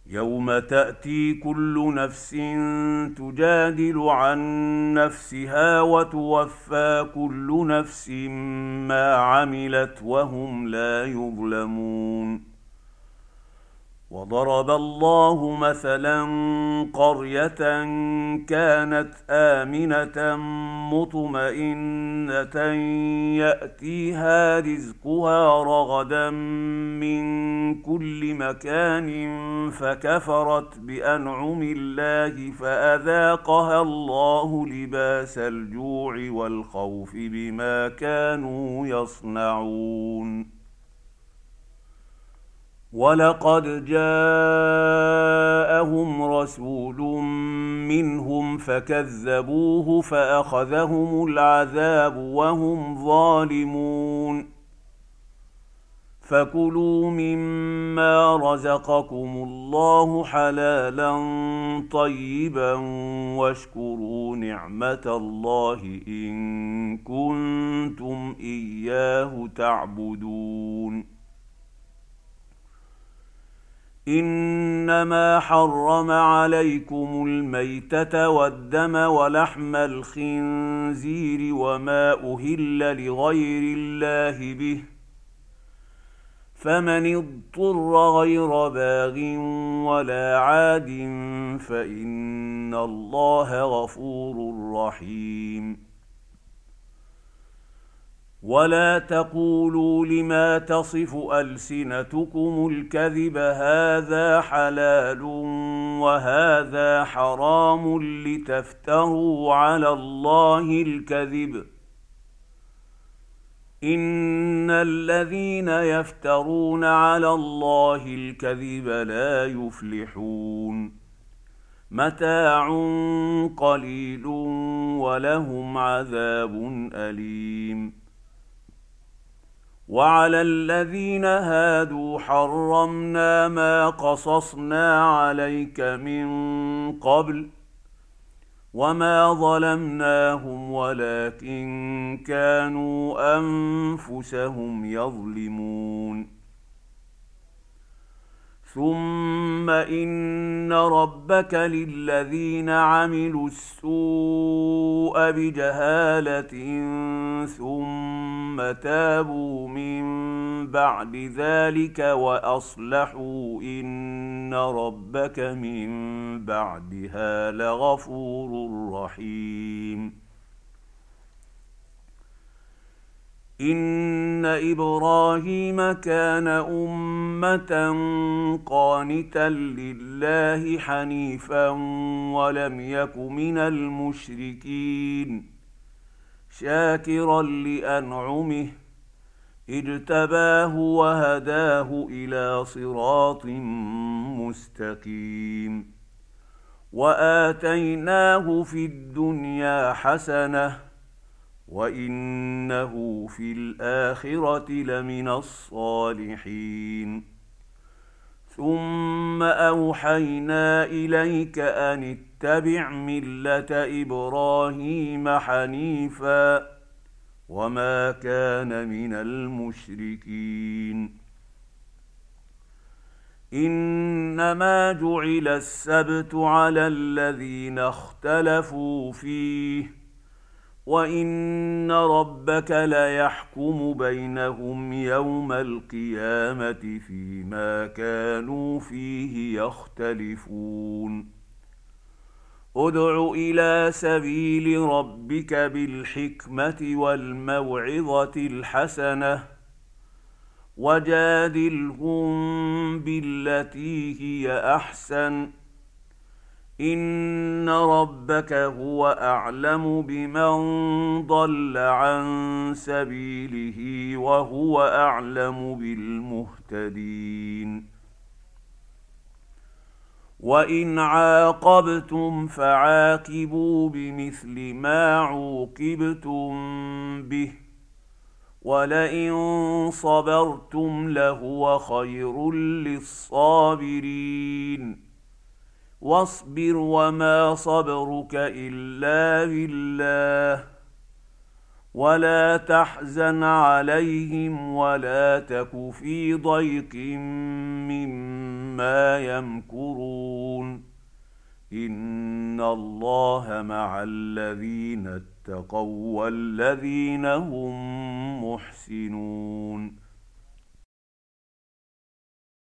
يوم تأتي كل نفس تجادل عن نفسها وتوفى كل نفس ما عملت وهم لا يظلمون. وضرب الله مثلا قرية كانت آمنة مطمئنة يأتيها رزقها رغدا من كل مكان فكفرت بأنعم الله فأذاقها الله لباس الجوع والخوف بما كانوا يصنعون. ولقد جاءهم رسول منهم فكذبوه فأخذهم العذاب وهم ظالمون. فكلوا مما رزقكم الله حلالا طيبا واشكروا نعمة الله إن كنتم إياه تعبدون. إنما حرم عليكم الميتة والدم ولحم الخنزير وما أهل لغير الله به، فمن اضطر غير باغ ولا عاد فإن الله غفور رحيم. ولا تقولوا لما تصف ألسنتكم الكذب هذا حلال وهذا حرام لتفتروا على الله الكذب. إن الذين يفترون على الله الكذب لا يفلحون. متاع قليل ولهم عذاب أليم. وعلى الذين هادوا حرمنا ما قصصنا عليك من قبل وما ظلمناهم ولكن كانوا أنفسهم يظلمون. ثم إن ربك للذين عملوا السوء بجهالة ثم تابوا من بعد ذلك وأصلحوا إن ربك من بعدها لغفور رحيم. إن إبراهيم كان أمة قانتا لله حنيفا ولم يك من المشركين شاكرا لأنعمه اجتباه وهداه إلى صراط مستقيم. وآتيناه في الدنيا حسنة وإنه في الآخرة لمن الصالحين. ثم أوحينا إليك أن اتبع ملة إبراهيم حنيفا وما كان من المشركين. إنما جعل السبت على الذين اختلفوا فيه وإن ربك ليحكم بينهم يوم القيامة فيما كانوا فيه يختلفون. ادع إلى سبيل ربك بالحكمة والموعظة الحسنة وجادلهم بالتي هي أحسن إن ربك هو أعلم بمن ضل عن سبيله وهو أعلم بالمهتدين. وإن عاقبتم فعاقبوا بمثل ما عوقبتم به ولئن صبرتم لهو خير للصابرين. واصبر وما صبرك إلا بالله ولا تحزن عليهم ولا تك في ضيق مما ما يمكرون ان الله مع الذين اتقوا والذين هم محسنون.